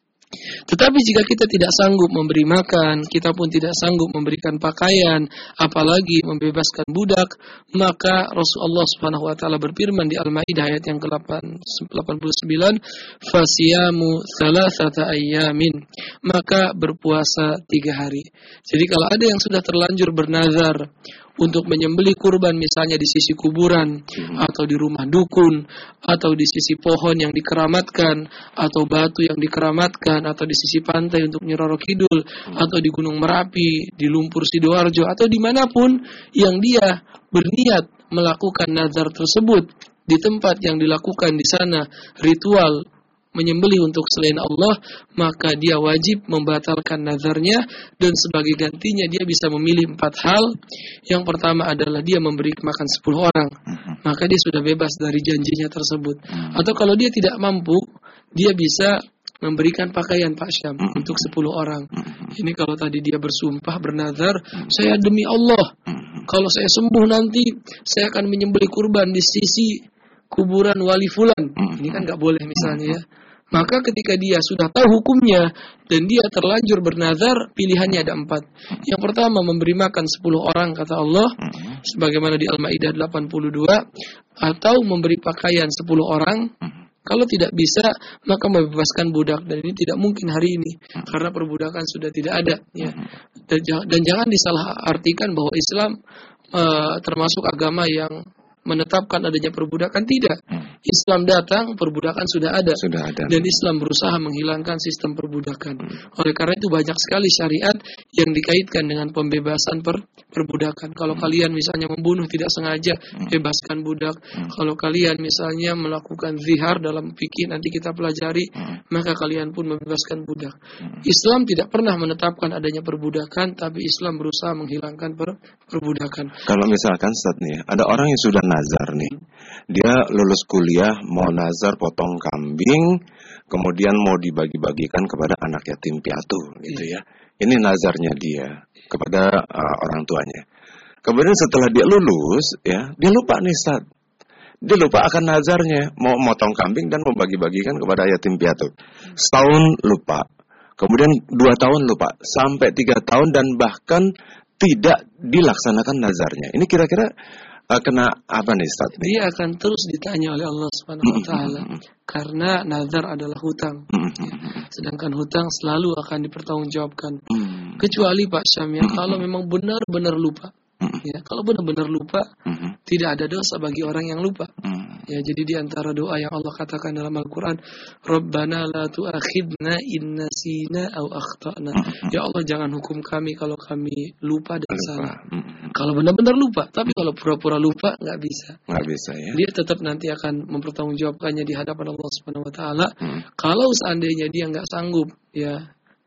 Tetapi jika kita tidak sanggup memberi makan, kita pun tidak sanggup memberikan pakaian, apalagi membebaskan budak, maka Rasulullah Subhanahu wa taala berfirman di Al-Maidah ayat yang ke delapan puluh sembilan, "Fasiyamu thalathata ayyamin." Maka berpuasa tiga hari. Jadi kalau ada yang sudah terlanjur bernazar untuk menyembelih kurban misalnya di sisi kuburan, atau di rumah dukun, atau di sisi pohon yang dikeramatkan, atau batu yang dikeramatkan, atau di sisi pantai untuk Nyi Roro Kidul, atau di Gunung Merapi, di Lumpur Sidoarjo, atau dimanapun yang dia berniat melakukan nazar tersebut, di tempat yang dilakukan di sana ritual menyembelih untuk selain Allah, maka dia wajib membatalkan nazarnya, dan sebagai gantinya dia bisa memilih empat hal. Yang pertama adalah dia memberi makan sepuluh orang, maka dia sudah bebas dari janjinya tersebut. Atau kalau dia tidak mampu, dia bisa memberikan pakaian Pak Syam untuk sepuluh orang. Ini kalau tadi dia bersumpah, bernazar, saya demi Allah, kalau saya sembuh nanti saya akan menyembelih kurban di sisi kuburan wali fulan. Ini kan nggak boleh misalnya ya. Maka ketika dia sudah tahu hukumnya dan dia terlanjur bernazar, pilihannya ada empat. Yang pertama, memberi makan sepuluh orang, kata Allah, sebagaimana di Al-Maidah delapan puluh dua, atau memberi pakaian sepuluh orang. Kalau tidak bisa, maka membebaskan budak, dan ini tidak mungkin hari ini karena perbudakan sudah tidak ada, ya. Dan, dan jangan disalahartikan bahwa Islam uh, termasuk agama yang menetapkan adanya perbudakan. Tidak. Islam datang, perbudakan sudah ada. Sudah ada. Dan Islam berusaha menghilangkan sistem perbudakan. Oleh karena itu banyak sekali syariat yang dikaitkan dengan pembebasan per, perbudakan. Kalau kalian misalnya membunuh tidak sengaja, bebaskan budak. Kalau kalian misalnya melakukan zihar dalam fikih, nanti kita pelajari, maka kalian pun membebaskan budak. Islam tidak pernah menetapkan adanya perbudakan, tapi Islam berusaha menghilangkan per, perbudakan. Kalau misalkan Ustaz nih, ada orang yang sudah nazar nih, dia lulus kuliah mau nazar potong kambing, kemudian mau dibagi-bagikan kepada anak yatim piatu, gitu ya. Ini nazarnya dia kepada uh, orang tuanya. Kemudian setelah dia lulus, ya, dia lupa nih Ustaz. Dia lupa akan nazarnya, mau motong kambing dan mau bagi-bagikan kepada yatim piatu. Setahun lupa, kemudian dua tahun lupa, sampai tiga tahun dan bahkan tidak dilaksanakan nazarnya. Ini kira-kira Uh, kena apa nih Ustaz? Dia akan terus ditanya oleh Allah Subhanahu wa taala karena nazar adalah hutang. Ya. Sedangkan hutang selalu akan dipertanggungjawabkan. Kecuali Pak Syam ya, kalau memang benar-benar lupa. Ya, kalau benar-benar lupa, tidak ada dosa bagi orang yang lupa. Ya, jadi di antara doa yang Allah katakan dalam Al-Qur'an, Rabbana la tu'akhidna in nasina aw akhtana. Ya Allah, jangan hukum kami kalau kami lupa dan salah. Kalau benar-benar lupa, tapi kalau pura-pura lupa nggak bisa. Nggak bisa ya. Dia tetap nanti akan mempertanggungjawabkannya di hadapan Allah Subhanahu wa taala. Kalau seandainya dia nggak sanggup ya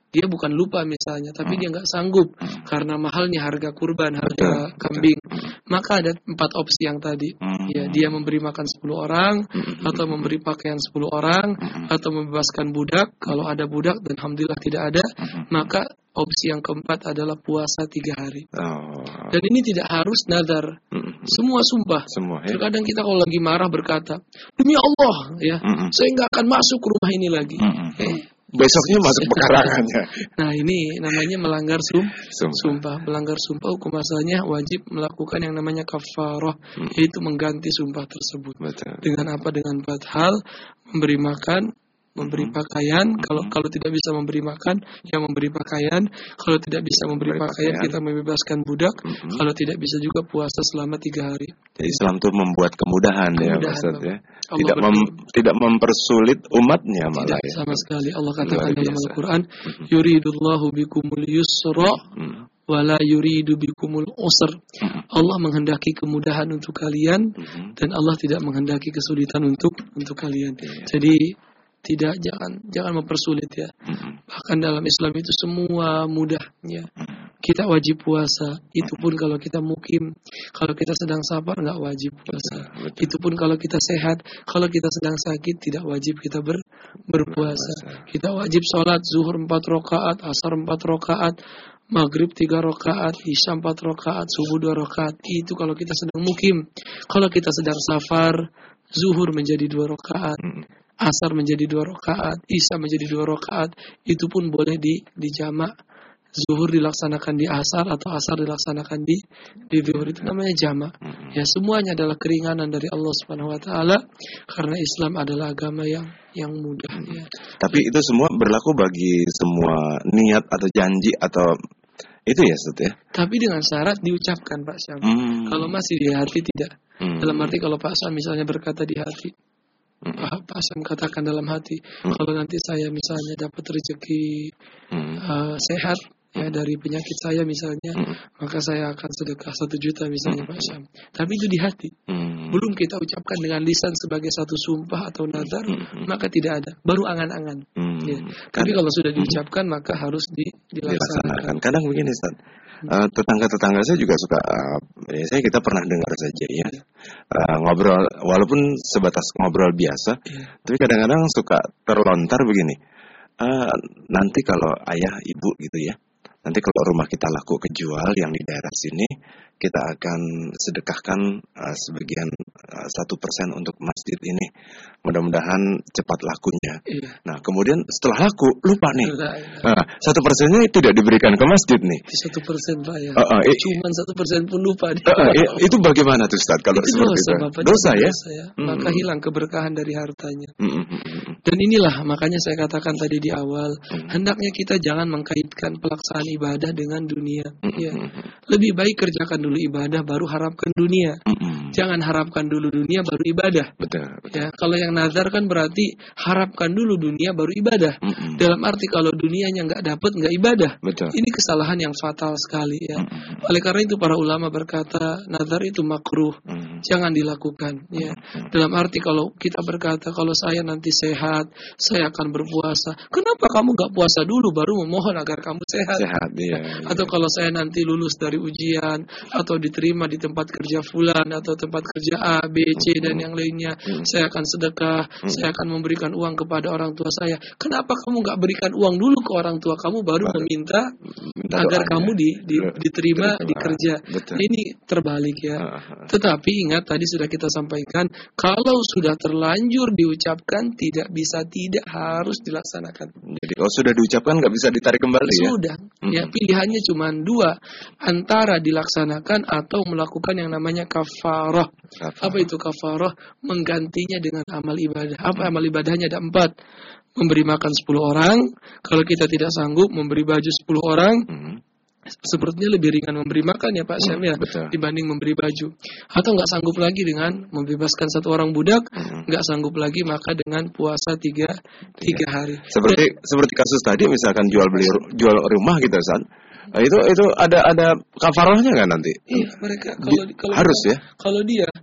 dia bukan lupa misalnya, tapi Hmm. dia nggak sanggup karena mahalnya harga kurban, harga Betul, kambing. Maka ada empat opsi yang tadi. Hmm. Ya, dia memberi makan sepuluh orang, atau memberi pakaian sepuluh orang, atau membebaskan budak. Kalau ada budak dan alhamdulillah tidak ada, maka opsi yang keempat adalah puasa tiga hari. Oh. Dan ini tidak harus nadar. Mm-mm. Semua sumpah. Semua ya. Terkadang kita kalau lagi marah berkata, demi Allah, ya, Mm-mm. saya nggak akan masuk ke rumah ini lagi. Mm-mm. Eh, Besoknya masuk pekarangannya. Nah, ini namanya melanggar sum, Sumpah. sumpah. Melanggar sumpah, hukum asalnya wajib melakukan yang namanya kafarah, yaitu mengganti sumpah tersebut. Betul. Dengan apa? Dengan empat hal: memberi makan, memberi pakaian. Kalau kalau tidak bisa memberi makan, ya memberi pakaian. Kalau tidak bisa memberi Memberi pakaian, pakaian. kita membebaskan budak. Mhm. Kalau tidak bisa juga puasa selama tiga hari. Jadi Islam itu membuat kemudahan, ya, Kemudahan, Ustaz ya. Allah Tidak mem- tidak mempersulit umatnya malah Tidak ya. sama sekali. Allah katakan Luar dalam biasa. Al-Quran, yuridullahu bikumul yusra Hmm. wala yuridu bikumul usr. Allah menghendaki kemudahan untuk kalian Mhm. dan Allah tidak menghendaki kesulitan untuk untuk kalian. Jadi tidak jangan jangan mempersulit ya. Mhm. Bahkan dalam Islam itu semua mudah ya. Kita wajib puasa, itu pun kalau kita mukim. Kalau kita sedang sabar nggak wajib puasa. Betul. Itu pun kalau kita sehat. Kalau kita sedang sakit tidak wajib kita ber, berpuasa. Kita wajib sholat zuhur empat rakaat, asar empat rakaat, maghrib tiga rakaat, isya empat rakaat, subuh dua rakaat. Itu kalau kita sedang mukim. Kalau kita sedang safar, zuhur menjadi dua rakaat, asar menjadi dua rakaat, isya menjadi dua rakaat. Itu pun boleh di dijamak. Zuhur dilaksanakan di asar atau asar dilaksanakan di di zuhur, itu namanya jamak. Ya, semuanya adalah keringanan dari Allah Subhanahu wa taala karena Islam adalah agama yang yang mudah ya. Tapi itu semua berlaku bagi semua niat atau janji atau itu ya, Ustaz ya. Tapi dengan syarat diucapkan, Pak Syam. Hmm. Kalau masih di hati tidak. Hmm. Dalam arti kalau Pak Syam misalnya berkata di hati, Pak, Pak Syam katakan dalam hati, kalau nanti saya misalnya dapat rezeki Hmm. uh, sehat ya dari penyakit saya misalnya, Hmm. maka saya akan sedekah satu juta misalnya, Pak Syam. Tapi itu di hati. Hmm. Belum kita ucapkan dengan lisan sebagai satu sumpah atau nazar, Hmm. maka tidak ada. Baru angan-angan. Hmm. Ya. Tapi kalau sudah diucapkan maka harus di, dilaksanakan. Dilaksanakan. Kadang begini, Ustaz. Uh, tetangga-tetangga saya juga suka, uh, ya saya kita pernah dengar saja ya, uh, ngobrol walaupun sebatas ngobrol biasa, Ya. tapi kadang-kadang suka terlontar begini, uh, nanti kalau ayah ibu gitu ya, nanti kalau rumah kita laku kejual yang di daerah sini, kita akan sedekahkan uh, sebagian satu persen untuk masjid ini, mudah-mudahan cepat lakunya. Iya. Nah kemudian setelah laku lupa nih, Sudah, nah, satu persennya tidak diberikan ke masjid nih. Satu persen Pak ya. Uh, uh, i- Cuman satu persen pun lupa. Uh, uh, i- itu bagaimana tuh Ustaz kalau Itu seperti dosa, itu? Bapak. Dosa ya? Dosa ya. Hmm. Maka hilang keberkahan dari hartanya. Mm, mm, mm, mm. Dan inilah makanya saya katakan tadi di awal, hendaknya kita jangan mengkaitkan pelaksanaan ibadah dengan dunia. Ya. Lebih baik kerjakan dulu ibadah baru harapkan dunia. Mm, mm. Jangan harapkan dulu dunia baru ibadah. Betul, betul. Ya, kalau yang nazar kan berarti harapkan dulu dunia baru ibadah. Mm, mm. Dalam arti kalau dunianya nggak dapat nggak ibadah. Betul. Ini kesalahan yang fatal sekali ya. Oleh karena itu para ulama berkata nazar itu makruh, Mm. jangan dilakukan. Ya. Dalam arti kalau kita berkata kalau saya nanti sehat, saya akan berpuasa. Kenapa kamu nggak puasa dulu baru memohon agar kamu sehat? Sehat ya. Atau kalau saya nanti lulus dari ujian atau diterima di tempat kerja fulan atau tempat kerja A, B, C dan yang lainnya, saya akan sedekah, saya akan memberikan uang kepada orang tua saya. Kenapa kamu nggak berikan uang dulu ke orang tua kamu baru meminta Minta agar doanya. kamu di, di, Betul. diterima di Betul. kerja? Betul. Ini terbalik ya. Ah, ah. Tetapi ingat tadi sudah kita sampaikan, kalau sudah terlanjur diucapkan tidak bisa tidak harus dilaksanakan. Jadi kalau sudah diucapkan nggak bisa ditarik kembali ya? Sudah, ya pilihannya cuma dua, antara dilaksanakan atau melakukan yang namanya kafarah. Kafarah. Apa itu kafarah? Menggantinya dengan amal ibadah. Apa amal ibadahnya? Ada empat. Memberi makan sepuluh orang. Kalau kita tidak sanggup memberi baju sepuluh orang, Hmm. sepertinya lebih ringan memberi makan ya Pak Syam ya, betul. dibanding memberi baju. Atau nggak sanggup lagi dengan membebaskan satu orang budak, nggak sanggup lagi maka dengan puasa tiga tiga hari. Seperti seperti kasus tadi misalkan jual beli ru- jual rumah gitu Ustaz. Nah, itu itu ada ada kafarahnya nggak nanti? Iya, mereka kalau Di- kalau harus ya? Kalau dia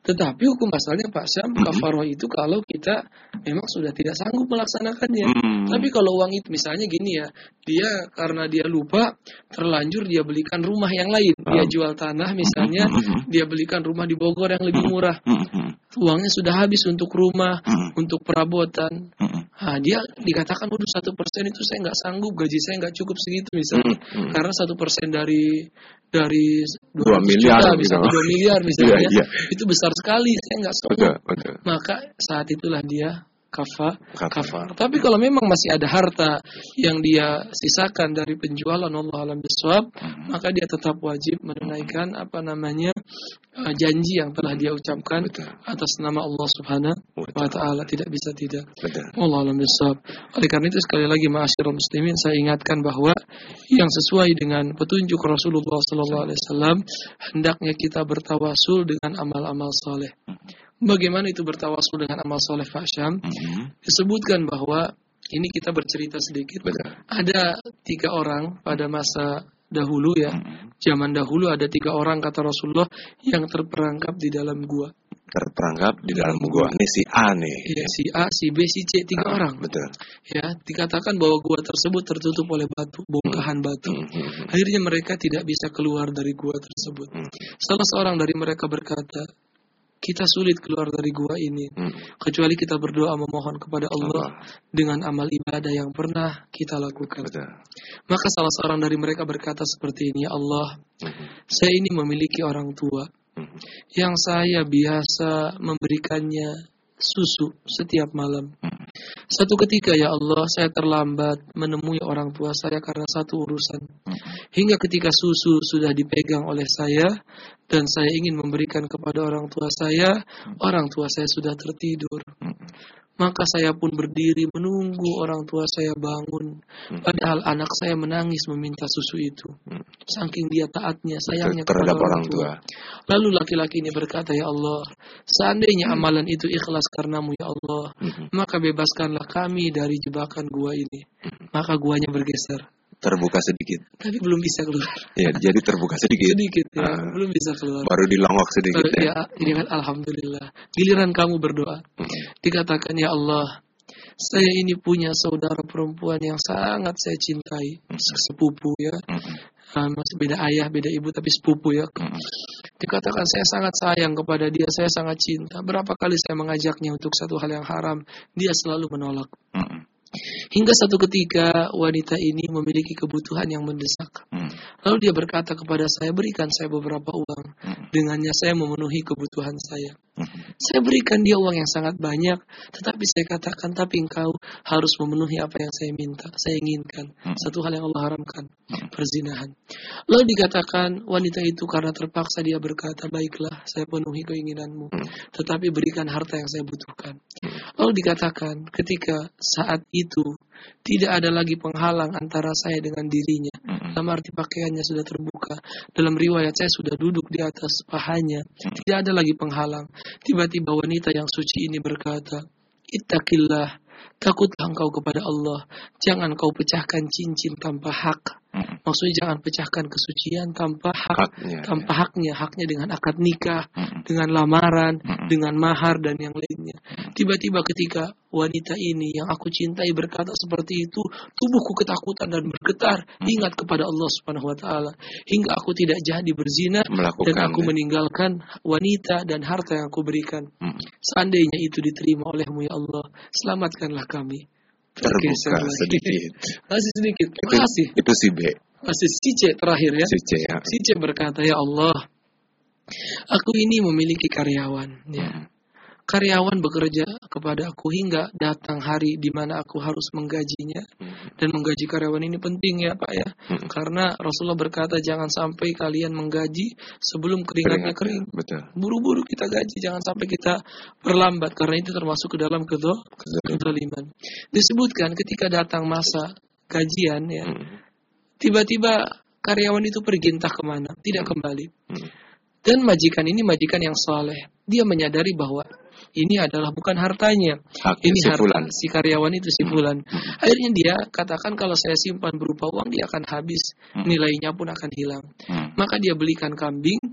Tetapi hukum asalnya Pak Syam, Mm-mm. kafaroh itu kalau kita memang sudah tidak sanggup melaksanakannya. Mm. Tapi kalau uang itu misalnya gini ya, dia karena dia lupa, terlanjur dia belikan rumah yang lain. Dia Um. jual tanah misalnya, Mm-mm. dia belikan rumah di Bogor yang lebih murah. Mm-mm. Uangnya sudah habis untuk rumah, Mm-mm. untuk perabotan. Mm-mm. Nah, dia dikatakan, waduh satu persen itu saya nggak sanggup, gaji saya nggak cukup segitu misalnya. Mm-mm. Karena satu persen dari dari Dua dua ratus miliar juta, gitu. misalnya dua miliar misalnya, Iya, iya. itu besar sekali, saya nggak sanggup. Betul, betul. Maka saat itulah dia kafa, Kafar. kafar. Tapi kalau memang masih ada harta yang dia sisakan dari penjualan, Allah alam bisawab, Mm-mm. maka dia tetap wajib menunaikan apa namanya uh, janji yang telah dia ucapkan Betul. atas nama Allah Subhanahu wa taala, tidak bisa tidak. Betul. Allah alam bisawab. Oleh karena itu sekali lagi ma'asyiral muslimin, saya ingatkan bahwa yang sesuai dengan petunjuk Rasulullah sallallahu alaihi wasallam, hendaknya kita bertawasul dengan amal-amal saleh. Bagaimana itu bertawasul dengan amal soleh Pak Syam? Mm-mm. Disebutkan bahwa ini kita bercerita sedikit. Betul. Ada tiga orang pada masa dahulu ya, Mm-mm. zaman dahulu ada tiga orang kata Rasulullah yang terperangkap di dalam gua. Terperangkap di dalam gua. Ini si A nih. Ya, si A, si B, si C, tiga Ah, orang. Betul. Ya, dikatakan bahwa gua tersebut tertutup oleh batu, bongkahan batu. Mm-mm. Akhirnya mereka tidak bisa keluar dari gua tersebut. Mm-mm. Salah seorang dari mereka berkata, kita sulit keluar dari gua ini, Mm-mm. kecuali kita berdoa memohon kepada Allah Allah. dengan amal ibadah yang pernah kita lakukan. Betul. Maka salah seorang dari mereka berkata seperti ini, ya Allah, Mm-mm. saya ini memiliki orang tua Mm-mm. yang saya biasa memberikannya susu setiap malam. Mm-mm. Satu ketika ya Allah, saya terlambat menemui orang tua saya karena satu urusan. Mm-mm. Hingga ketika susu sudah dipegang oleh saya dan saya ingin memberikan kepada orang tua saya, orang tua saya sudah tertidur. Mm-mm. Maka saya pun berdiri menunggu orang tua saya bangun. Padahal anak saya menangis meminta susu itu. Saking dia taatnya, sayangnya terhadap kepada orang tua. Lalu laki-laki ini berkata, ya Allah, seandainya amalan itu ikhlas karenamu ya Allah, Mm-mm. maka bebaskanlah kami dari jebakan gua ini. Maka guanya bergeser. Terbuka sedikit. Tapi belum bisa keluar. Ya, jadi terbuka sedikit. Sedikit ya, Ah. belum bisa keluar. Baru dilongok sedikit Baru, ya. ya, ini kan alhamdulillah. Giliran kamu berdoa. Dikatakan, ya Allah, saya ini punya saudara perempuan yang sangat saya cintai, sepupu ya. Uh, masih beda ayah, beda ibu, tapi sepupu ya. Dikatakan saya sangat sayang kepada dia, saya sangat cinta. Berapa kali saya mengajaknya untuk satu hal yang haram, dia selalu menolak. Hingga satu ketika wanita ini memiliki kebutuhan yang mendesak. Lalu dia berkata kepada saya, berikan saya beberapa uang. Dengannya saya memenuhi kebutuhan saya. Saya berikan dia uang yang sangat banyak, tetapi saya katakan, tapi engkau harus memenuhi apa yang saya minta, saya inginkan. Satu hal yang Allah haramkan, perzinahan. Lalu dikatakan, wanita itu karena terpaksa dia berkata, baiklah, saya penuhi keinginanmu, tetapi berikan harta yang saya butuhkan. Lalu dikatakan, ketika saat itu tidak ada lagi penghalang antara saya dengan dirinya. Dalam arti pakaiannya sudah terbuka. Dalam riwayat saya sudah duduk di atas pahanya. Tidak ada lagi penghalang. Tiba-tiba wanita yang suci ini berkata, Ittaqillah, takutlah engkau kepada Allah. Jangan kau pecahkan cincin tanpa hak. Maksudnya jangan pecahkan kesucian tanpa hak, Haknya, tanpa ya. haknya, haknya dengan akad nikah, dengan lamaran, dengan mahar dan yang lainnya. Tiba-tiba ketika wanita ini yang aku cintai berkata seperti itu, tubuhku ketakutan dan bergetar, ingat kepada Allah Subhanahu wa taala, hingga aku tidak jadi berzina Melakukan, dan aku ya. meninggalkan wanita dan harta yang aku berikan. Seandainya itu diterima olehmu ya Allah, selamatkanlah kami. Terbuka Lagi. sedikit. Masih sedikit. Itu, Masih. itu si B. Masih si C terakhir ya. Si C ya. Si C berkata, ya Allah, aku ini memiliki karyawan. Ya. Karyawan bekerja kepada aku hingga datang hari di mana aku harus menggajinya. Dan menggaji karyawan ini penting ya Pak ya. Karena Rasulullah berkata, jangan sampai kalian menggaji sebelum keringatnya kering. Betul. Buru-buru kita gaji, jangan sampai kita perlambat. Karena itu termasuk ke dalam kedo- kezaliman. Disebutkan ketika datang masa gajian ya, tiba-tiba karyawan itu pergi entah kemana, tidak kembali. Dan majikan ini majikan yang saleh. Dia menyadari bahwa ini adalah bukan hartanya. Hak Ini si harta fulan. si karyawan itu si fulan. Akhirnya dia katakan kalau saya simpan berupa uang dia akan habis. Nilainya pun akan hilang. Maka dia belikan kambing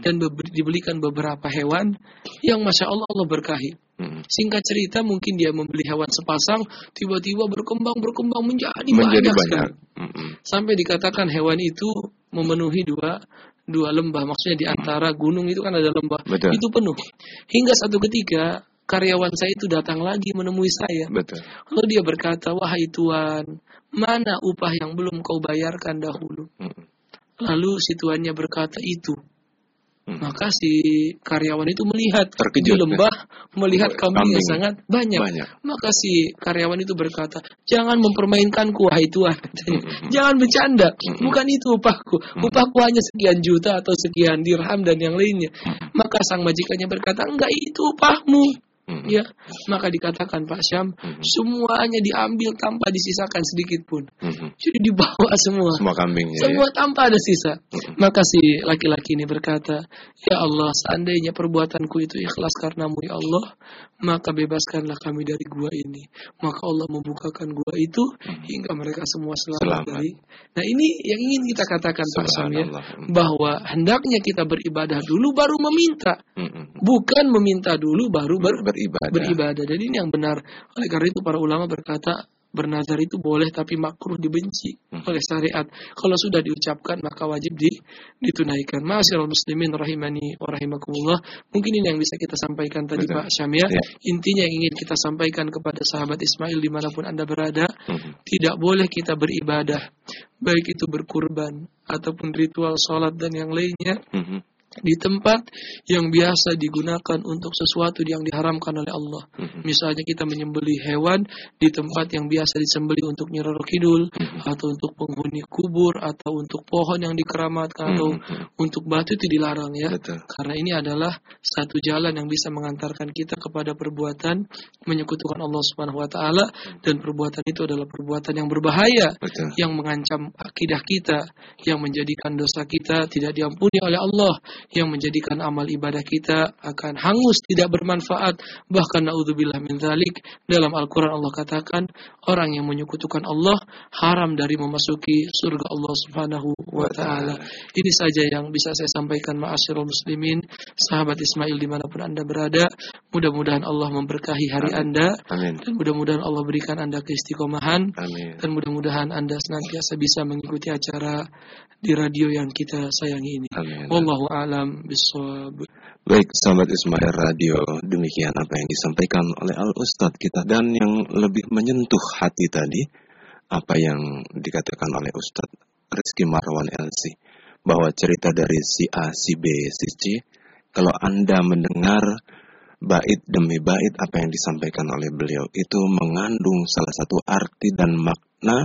dan be- dibelikan beberapa hewan yang Masya Allah Allah berkahi. Hmm. Singkat cerita mungkin dia membeli hewan sepasang, tiba-tiba berkembang berkembang menjadi, Menjadi banyak, banyak. sekali. Hmm. Sampai dikatakan hewan itu memenuhi dua dua lembah, maksudnya di antara gunung itu kan ada lembah, Betul. itu penuh. Hingga satu ketika karyawan saya itu datang lagi menemui saya. Betul. Lalu dia berkata, wahai tuan, mana upah yang belum kau bayarkan dahulu? Hmm. Lalu si tuannya berkata itu. Hmm. Maka si karyawan itu melihat Terkejut, di lembah, melihat kambing yang Kambing. sangat banyak. Banyak. Maka si karyawan itu berkata, jangan mempermainkanku wahai tuan. Hmm. Jangan bercanda, Hmm. bukan itu upahku. Upahku hanya sekian juta atau sekian dirham dan yang lainnya. Maka sang majikannya berkata, enggak, itu upahmu. Hmm. Ya, maka dikatakan Pak Syam, Hmm. semuanya diambil tanpa disisakan sedikit pun. Hmm. Jadi dibawa semua. Semua kambingnya. Semua Ya? tanpa ada sisa. Hmm. Maka si laki-laki ini berkata, ya Allah, seandainya perbuatanku itu ikhlas karenamu ya Allah, maka bebaskanlah kami dari gua ini. Maka Allah membukakan gua itu hingga mereka semua selamat, Selamat. dari. Nah ini yang ingin kita katakan Pak Sam ya, Subhanallah. bahwa hendaknya kita beribadah dulu baru meminta, Hmm. bukan meminta dulu baru ber, Beribadah. beribadah. Jadi ini yang benar. Oleh karena itu para ulama berkata, bernazar itu boleh tapi makruh dibenci Hmm. oleh syariat. Kalau sudah diucapkan maka wajib di, ditunaikan. Ma'asyiral muslimin rahimani wa rahimakumullah. Mungkin ini yang bisa kita sampaikan tadi Betul. Pak Syam ya. Ya. Intinya yang ingin kita sampaikan kepada sahabat Ismail dimanapun Anda berada, Hmm. tidak boleh kita beribadah, baik itu berkurban ataupun ritual sholat dan yang lainnya, Hmm. di tempat yang biasa digunakan untuk sesuatu yang diharamkan oleh Allah. Hmm. Misalnya kita menyembelih hewan di tempat yang biasa disembelih untuk Nyi Roro Kidul, atau untuk penghuni kubur, atau untuk pohon yang dikeramatkan, atau Hmm. untuk batu, itu dilarang ya. Betul. Karena ini adalah satu jalan yang bisa mengantarkan kita kepada perbuatan menyekutukan Allah Subhanahu wa taala, dan perbuatan itu adalah perbuatan yang berbahaya, Betul. yang mengancam akidah kita, yang menjadikan dosa kita tidak diampuni oleh Allah, yang menjadikan amal ibadah kita akan hangus, tidak bermanfaat. Bahkan naudzubillah min dzalik, dalam Al-Qur'an Allah katakan orang yang menyekutukan Allah haram dari memasuki surga Allah Subhanahu wa taala. Ini saja yang bisa saya sampaikan ma'asyiral muslimin, sahabat Ismail dimanapun Anda berada. Mudah-mudahan Allah memberkahi hari Amin. Anda, Amin. dan mudah-mudahan Allah berikan Anda keistiqomahan, Amin. dan mudah-mudahan Anda senantiasa bisa mengikuti acara di radio yang kita sayangi ini. Amin. Wallahu a'lam bishawab. Baik, sahabat Ismail Radio, demikian apa yang disampaikan oleh Al Ustadz kita, dan yang lebih menyentuh hati tadi apa yang dikatakan oleh Ustadz Rizky Marwan L C, bahwa cerita dari si A, si B, si C, kalau Anda mendengar bait demi bait apa yang disampaikan oleh beliau, itu mengandung salah satu arti dan makna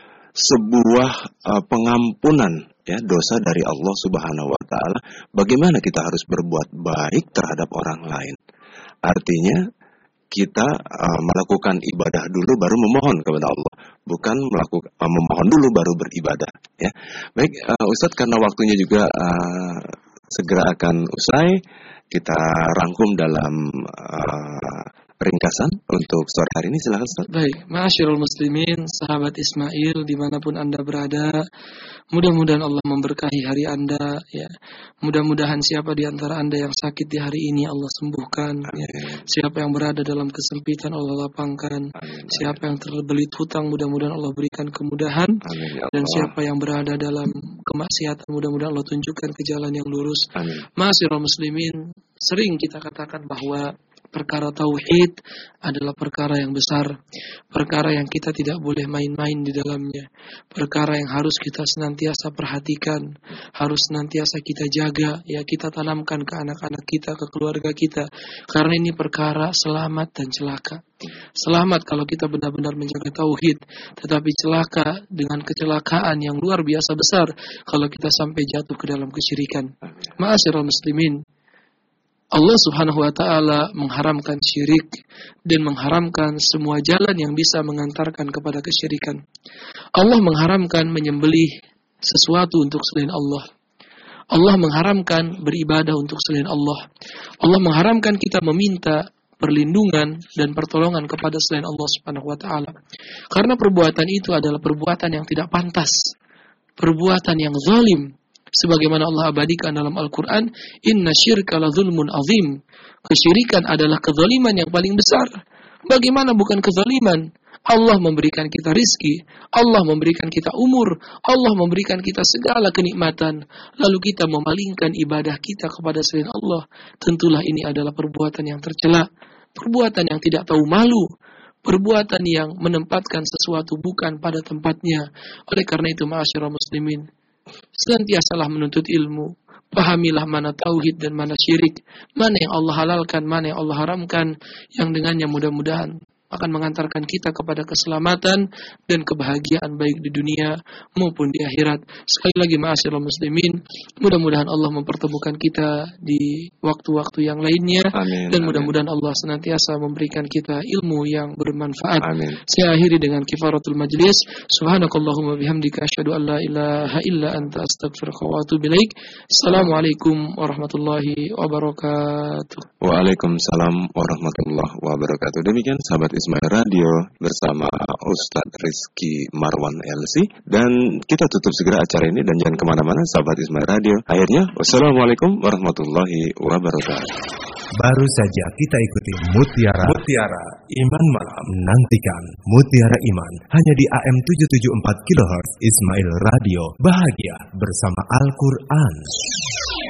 sebuah uh, pengampunan ya dosa dari Allah Subhanahu wa taala. Bagaimana kita harus berbuat baik terhadap orang lain. Artinya kita uh, melakukan ibadah dulu baru memohon kepada Allah, bukan melakukan uh, memohon dulu baru beribadah ya. Baik uh, Ustadz, karena waktunya juga uh, segera akan usai, kita rangkum dalam uh, ringkasan untuk sore hari ini. Silakan Ustaz. Baik, ma'asyiral muslimin, sahabat Ismail dimanapun Anda berada, mudah-mudahan Allah memberkahi hari Anda ya. Mudah-mudahan siapa di antara Anda yang sakit di hari ini Allah sembuhkan ya. Siapa yang berada dalam kesempitan Allah lapangkan. Amin. Siapa yang terbelit hutang mudah-mudahan Allah berikan kemudahan. Amin, ya Dan Allah. siapa yang berada dalam kemaksiatan mudah-mudahan Allah tunjukkan ke jalan yang lurus. Amin. Ma'asyiral muslimin, sering kita katakan bahwa perkara tauhid adalah perkara yang besar, perkara yang kita tidak boleh main-main di dalamnya, perkara yang harus kita senantiasa perhatikan, harus senantiasa kita jaga, ya kita tanamkan ke anak-anak kita, ke keluarga kita, karena ini perkara selamat dan celaka. Selamat kalau kita benar-benar menjaga tauhid, tetapi celaka dengan kecelakaan yang luar biasa besar kalau kita sampai jatuh ke dalam kesyirikan. Ma'asyiral muslimin, Allah Subhanahu wa taala mengharamkan syirik dan mengharamkan semua jalan yang bisa mengantarkan kepada kesyirikan. Allah mengharamkan menyembelih sesuatu untuk selain Allah. Allah mengharamkan beribadah untuk selain Allah. Allah mengharamkan kita meminta perlindungan dan pertolongan kepada selain Allah Subhanahu wa taala. Karena perbuatan itu adalah perbuatan yang tidak pantas, perbuatan yang zalim, Sebagaimana Allah abadikan dalam Al-Quran, inna syirka la zulmun azim. Kesyirikan adalah kezaliman yang paling besar. Bagaimana bukan kezaliman? Allah memberikan kita rizki, Allah memberikan kita umur, Allah memberikan kita segala kenikmatan, lalu kita memalingkan ibadah kita kepada selain Allah. Tentulah ini adalah perbuatan yang tercela, perbuatan yang tidak tahu malu, perbuatan yang menempatkan sesuatu bukan pada tempatnya. Oleh karena itu, ma'asyiral muslimin, senantiasalah menuntut ilmu. Pahamilah mana tauhid dan mana syirik, mana yang Allah halalkan, mana yang Allah haramkan, yang dengannya mudah-mudahan akan mengantarkan kita kepada keselamatan dan kebahagiaan baik di dunia maupun di akhirat. Sekali lagi ma'asyiral muslimin, mudah-mudahan Allah mempertemukan kita di waktu-waktu yang lainnya. Amin, dan mudah-mudahan Allah senantiasa memberikan kita ilmu yang bermanfaat. Amin. Saya akhiri dengan kifaratul majlis. Subhanakallahumma bihamdika asyhadu an la ilaha illa anta astaghfiruka wa atubu ilaik. Assalamualaikum warahmatullahi wabarakatuh. Waalaikumsalam warahmatullahi wabarakatuh. Demikian sahabat Ismail Radio bersama Ustadz Rizky Marwan L C. Dan kita tutup segera acara ini dan jangan kemana-mana sahabat Ismail Radio. Akhirnya, wassalamualaikum warahmatullahi wabarakatuh. Baru saja kita ikuti Mutiara Mutiara Iman Malam. Nantikan Mutiara Iman hanya di A M tujuh tujuh empat kilohertz Ismail Radio. Bahagia bersama Al-Quran.